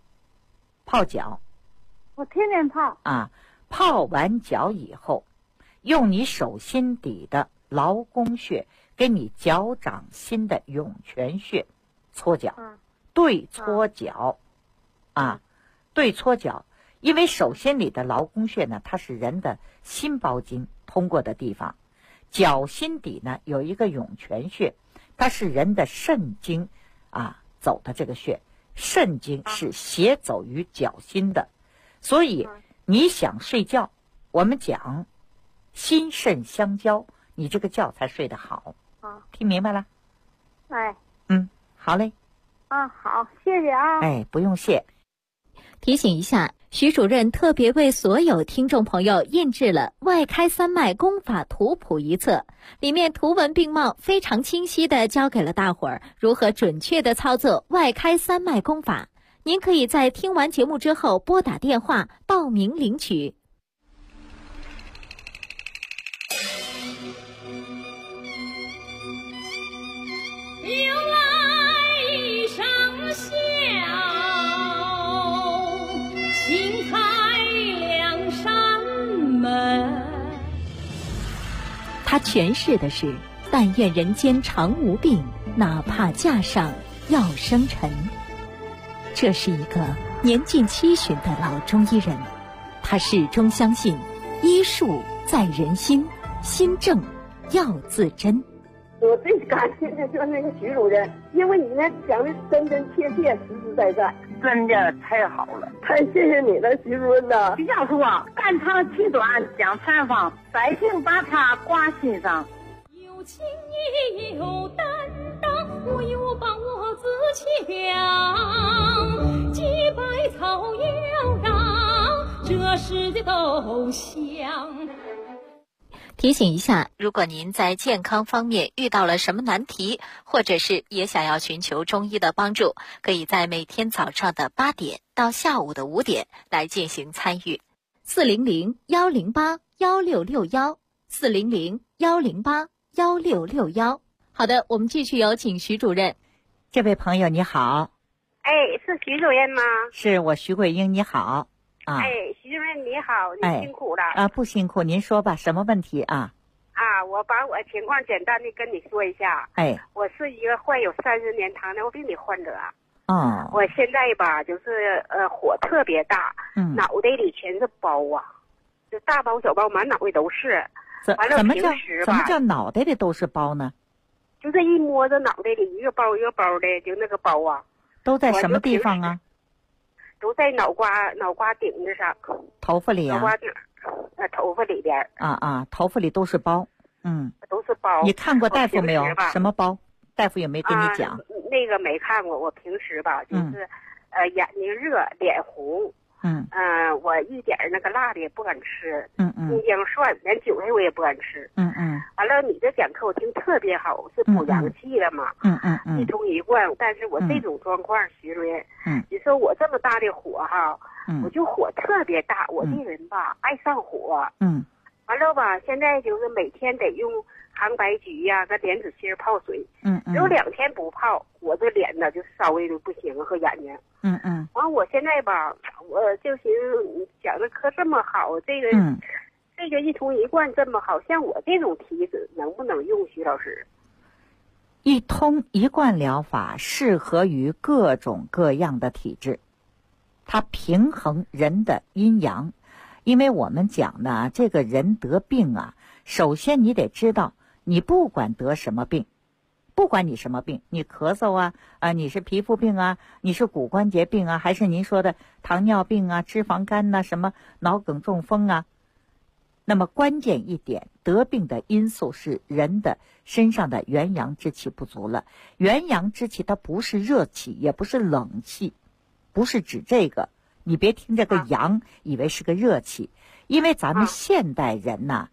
Speaker 7: 我天天泡
Speaker 3: 啊，泡完脚以后，用你手心底的劳宫穴给你脚掌心的涌泉穴搓脚，对搓脚啊，对搓脚。因为手心里的劳宫穴呢，它是人的心包经通过的地方，脚心底呢有一个涌泉穴，它是人的肾经啊走的这个穴，肾经是斜走于脚心的，所以你想睡觉，我们讲心肾相交，你这个觉才睡得好。听明白了？
Speaker 7: 哎，
Speaker 3: 好嘞。
Speaker 7: 好，谢谢啊。
Speaker 3: 哎，不用谢。
Speaker 4: 提醒一下，徐主任特别为所有听众朋友印制了外开三脉功法图谱一册，里面图文并茂，非常清晰地教给了大伙儿如何准确地操作外开三脉功法。您可以在听完节目之后拨打电话报名领取。他诠释的是但愿人间常无病，哪怕架上要生尘。这是一个年近70的老中医人，他始终相信医术在人心，心正要自珍。
Speaker 7: 我最感谢的就是那个徐主任，因为你那讲的真真切切，实实在在，
Speaker 8: 真的太好了，
Speaker 7: 太谢谢你了，徐主任呐！
Speaker 8: 徐教授啊，肝长气短讲采访，百姓把他挂心上。
Speaker 9: 有情也有担当，我有把我自强，几百草要让这世界都香。
Speaker 4: 提醒一下，如果您在健康方面遇到了什么难题，或者是也想要寻求中医的帮助，可以在每天早上的8点到下午的5点来进行参与。400-108-1661 400-108-1661。好的，我们继续有请徐主任。
Speaker 3: 这位朋友你好。
Speaker 10: 哎，是徐主任吗？
Speaker 3: 是我徐桂英，你好。
Speaker 10: 哎，徐主任你好，你辛苦了。
Speaker 3: 不辛苦，您说吧，什么问题啊？
Speaker 10: 我把我情况简单的跟你说一下。我是一个患有30年糖尿病的患者。我现在吧，就是火特别大，脑袋里全是包啊，就大包小包，满脑袋都是。完了，平时吧，
Speaker 3: 怎么叫脑袋里都是包呢？
Speaker 10: 就是一摸着脑袋里一个包一个包的，就那个包啊。
Speaker 3: 都在什么地方啊？
Speaker 10: 都在脑瓜顶子上，
Speaker 3: 头发里啊？
Speaker 10: 脑瓜顶，头发里边。
Speaker 3: 头发里都是包，
Speaker 10: 都是包。
Speaker 3: 你看过大夫没有？什么包？大夫有没有跟你讲？
Speaker 10: 那个没看过，我平时吧就是，眼睛热，脸红。我一点那个辣的也不敢吃。葱姜蒜，连韭菜我也不敢吃。完了，你这讲课我听特别好，是补阳气的嘛。一通一贯。但是我这种状况，徐主任，你说我这么大的火哈，我就火特别大，我这人吧爱上火。完了吧，现在就是每天得用杭白菊呀、跟莲子心泡水。有2天不泡，我这脸呢就稍微的不行，和眼睛。完我现在吧，我就寻思你讲的课这么好，这个一通一贯这么好，像我这种体质能不能用，徐老师？
Speaker 3: 一通一贯疗法适合于各种各样的体质，它平衡人的阴阳， 因为我们讲呢，这个人得病啊，首先你得知道，你不管得什么病，不管你什么病，你咳嗽啊，你是皮肤病啊，你是骨关节病啊，还是您说的糖尿病啊、脂肪肝啊、什么脑梗中风啊，那么关键一点，得病的因素是人的身上的元阳之气不足了。元阳之气它不是热气，也不是冷气，不是指这个。你别听这个阳以为是个热气，因为咱们现代人呐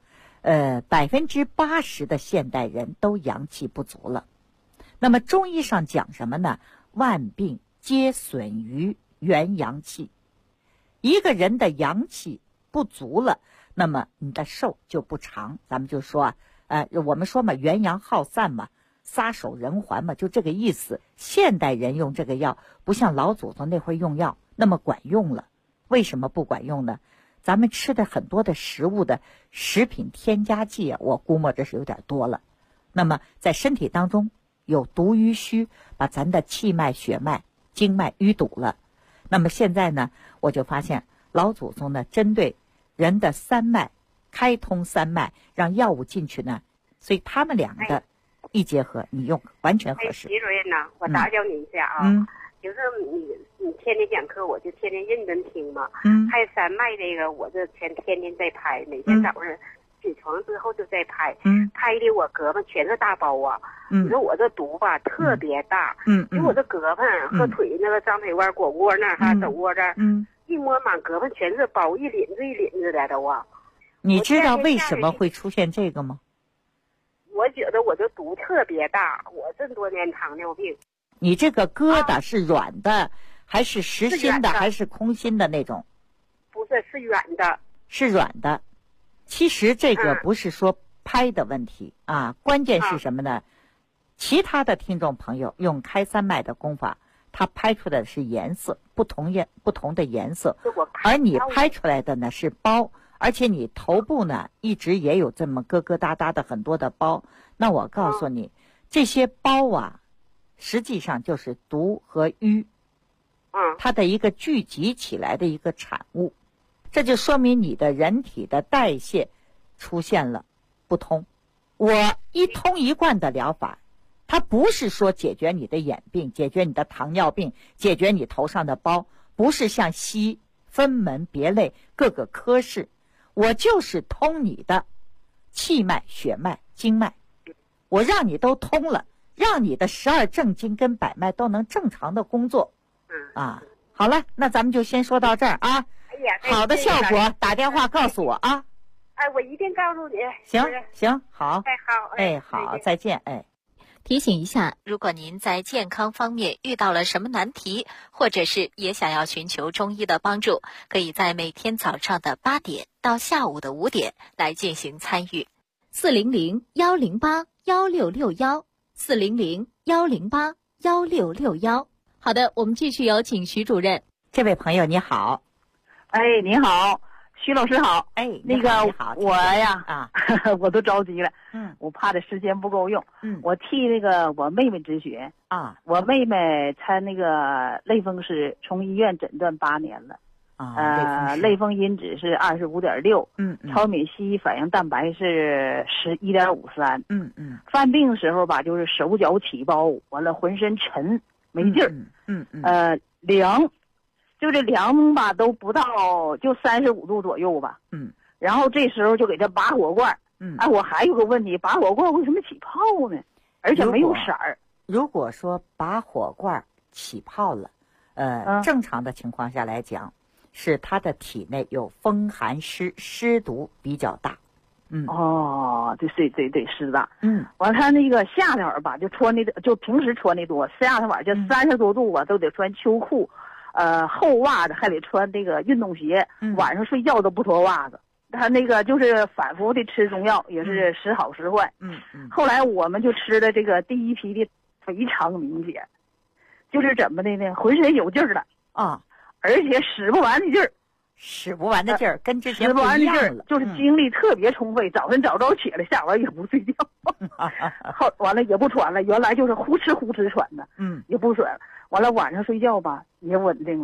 Speaker 3: ，80%的现代人都阳气不足了。那么中医上讲什么呢？万病皆损于元阳气。一个人的阳气不足了，那么你的寿就不长。咱们就说我们说嘛，元阳耗散嘛，撒手人寰嘛，就这个意思。现代人用这个药不像老祖宗那会用药那么管用了。为什么不管用呢？咱们吃的很多的食物的食品添加剂我估摸着是有点多了。那么在身体当中有毒淤虚，把咱的气脉、血脉、经脉淤堵了。那么现在呢，我就发现老祖宗呢，针对人的三脉开通三脉，让药物进去呢，所以他们两个一结合，你用完全合适。
Speaker 10: 徐主任呢，我打搅你一下啊，就是你天天讲课，我就天天认真听嘛。拍三脉这个，我这天天在拍，每天早上起床之后就在拍，拍的我胳膊全是大包啊。你说我这毒吧特别大，就我这胳膊和腿那个张腿弯、腘窝那哈、肘窝这儿，一摸满胳膊全是包，一领子一领子的都啊。
Speaker 3: 你知道为什么会出现这个吗？
Speaker 10: 我觉得我这毒特别大，我这么多年糖尿病。
Speaker 3: 你这个疙瘩是软的，还是实心的，还是空心的那种？
Speaker 10: 不是，是软的。
Speaker 3: 是软的。其实这个不是说拍的问题啊，关键是什么呢？其他的听众朋友用开三脉的功法，它拍出来的是颜色，不同的颜色，而你拍出来的呢是包，而且你头部呢一直也有这么疙疙瘩瘩的很多的包。那我告诉你，这些包啊，实际上就是毒和瘀，它的一个聚集起来的一个产物。这就说明你的人体的代谢出现了不通。我一通一贯的疗法，它不是说解决你的眼病，解决你的糖尿病，解决你头上的包，不是像西医分门别类各个科室，我就是通你的气脉、血脉、经脉，我让你都通了，让你的12正经跟百脉都能正常的工作。好了，那咱们就先说到这儿啊。好的效果打电话告诉我啊。
Speaker 10: 我一定告诉你。
Speaker 3: 行，好。好，再见。
Speaker 4: 提醒一下，如果您在健康方面遇到了什么难题，或者是也想要寻求中医的帮助，可以在每天早上的8点到下午的5点来进行参与。400-108-1661，400-108-1661。好的，我们继续有请徐主任。
Speaker 3: 这位朋友你好。
Speaker 11: 你好，徐老师好。那个我呀我都着急了。我怕这时间不够用。我替那个我妹妹咨询我妹妹她那个类风湿，从医院诊断8年了。类风因子是25.6，超敏西反应蛋白是11.53。犯病的时候吧，就是手脚起包，完了浑身沉没劲儿。凉。就这凉吧，都不到就35度左右吧。然后这时候就给他拔火罐。我还有个问题，拔火罐为什么起泡呢？而且没有色儿。
Speaker 3: 如果说拔火罐起泡了，正常的情况下来讲，是他的体内有风寒湿，湿毒比较大。
Speaker 11: 对，是的。完了他那个夏天晚吧，就穿的就平时穿的多，夏天晚就30多度吧，都得穿秋裤。厚袜子，还得穿那个运动鞋，晚上睡觉都不脱袜子。他那个就是反复的吃中药，也是时好时坏。后来我们就吃了这个第一批的，非常明显，就是怎么的呢？浑身有劲儿了而且使不完的劲儿，跟之前不一样了。就是精力特别充沛，早晨早起来，下午也不睡觉，完了也不喘了。原来就是呼哧呼哧喘的，也不喘。完了晚上睡觉吧也稳定了。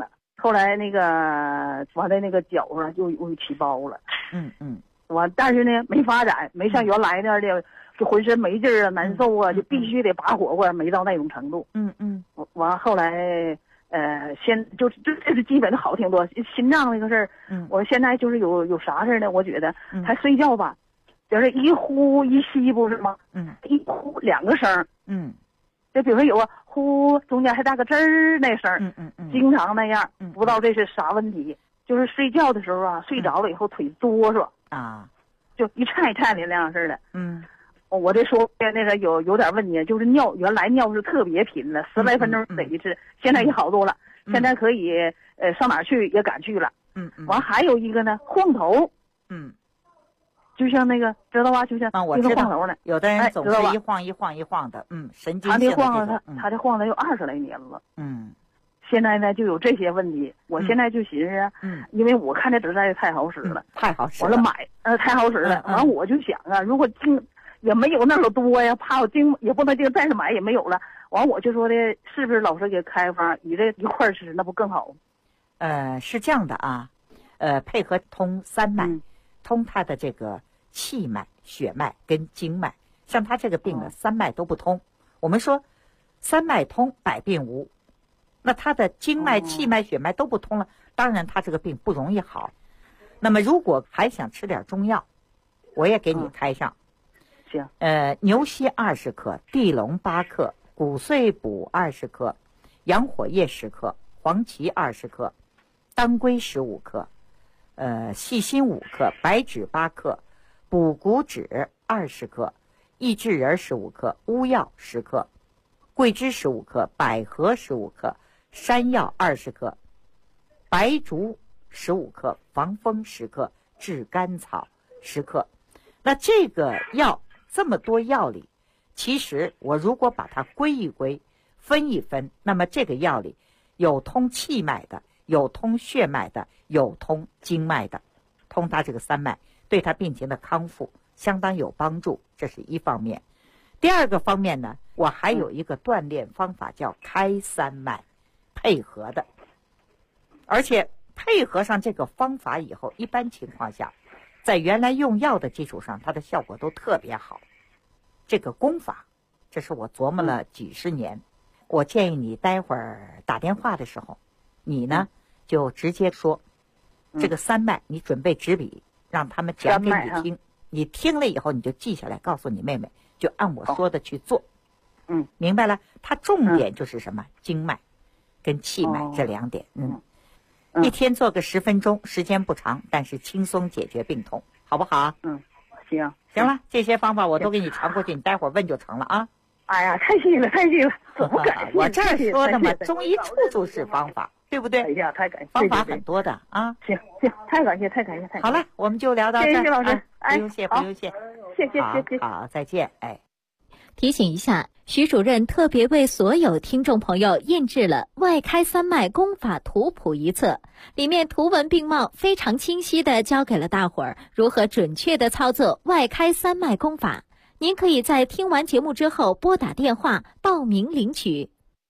Speaker 11: 后来那个完了那个脚上又起包了。完，但是呢没发展，没像原来那样的就浑身没劲儿啊，难受啊，就必须得拔火锅，没到那种程度。完后来这是基本的好挺多。心脏那个事儿，我现在就是有啥事儿呢？我觉得他睡觉吧，就是一呼一吸不是吗？一呼2个声。就比如说有个呼中间还带个吱儿那声，经常那样，不知道这是啥问题。就是睡觉的时候啊，睡着了以后腿哆嗦啊，就一颤一颤的那样似的。我这说那个有点问题，就是原来尿是特别频了，10来分钟得一次，现在也好多了，现在可以上哪儿去也敢去了。完还有一个呢，晃头。就像那个知道吧？就像
Speaker 3: 我知道
Speaker 11: 晃头呢，
Speaker 3: 有的人总是一晃一晃一晃的，神经性的这种。
Speaker 11: 他这晃了有20来年了。现在呢就有这些问题，我现在就寻思，因为我看这实在是太好使了，
Speaker 3: 太好使了，
Speaker 11: 完了买，太好使了。完我就想啊，如果精也没有那么多呀，怕我精也不能精，再是买也没有了。完我就说的，是不是老师给开方与这一块吃，那不更好？
Speaker 3: 是这样的啊，配合通3脉。通他的这个气脉、血脉跟经脉，像他这个病呢，3脉都不通。我们说3脉通，百病无。那他的经脉、气脉、血脉都不通了，当然他这个病不容易好。那么如果还想吃点中药，我也给你开上。
Speaker 11: 行。
Speaker 3: 牛膝20克，地龙8克，骨碎补20克，羊火叶10克，黄芪20克，当归15克。细辛5克，白芷8克，补骨脂20克，益智仁15克，乌药10克，桂枝15克，百合15克，山药20克，白术15克，防风10克，炙甘草10克。那这个药这么多药里，其实我如果把它归一归，分一分，那么这个药里有通气脉的，有通血脉的，有通经脉的，通他这个3脉，对他病情的康复相当有帮助，这是一方面。第二个方面呢，我还有一个锻炼方法叫开3脉配合的，而且配合上这个方法以后，一般情况下在原来用药的基础上，它的效果都特别好。这个功法，这是我琢磨了几十年。我建议你待会儿打电话的时候，你呢就直接说这个3脉，你准备纸笔让他们讲给你听，你听了以后你就记下来，告诉你妹妹，就按我说的去做。明白了？它重点就是什么？经脉跟气脉这2点。一天做个10分钟，时间不长，但是轻松解决病痛，好不好？行了，这些方法我都给你传过去，你待会儿问就成了啊。
Speaker 11: 哎呀，太细了，太细了，怎么感谢？
Speaker 3: 我这儿说的嘛，中医处处是方法，对不对？
Speaker 11: 哎呀，太感谢，
Speaker 3: 方法很多的啊。
Speaker 11: 行，太感谢，太感谢，太感谢。
Speaker 3: 好了，我们就聊到这儿。
Speaker 11: 谢谢老师，
Speaker 3: 不用谢，不用谢，
Speaker 11: 谢谢。
Speaker 3: 好，再见。
Speaker 4: 提醒一下，徐主任特别为所有听众朋友印制了《外开3脉功法图谱》一册，里面图文并茂，非常清晰地教给了大伙儿如何准确地操作外开3脉功法。您可以在听完节目之后拨打电话报名领取。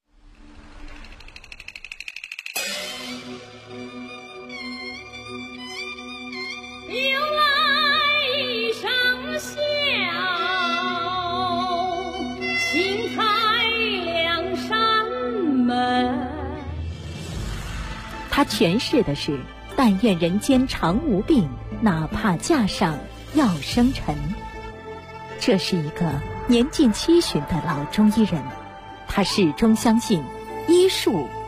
Speaker 9: 由来一声笑，轻开两扇门。
Speaker 4: 他诠释的是但愿人间常无病，哪怕架上要生尘。这是一个年近70的老中医人，他始终相信医术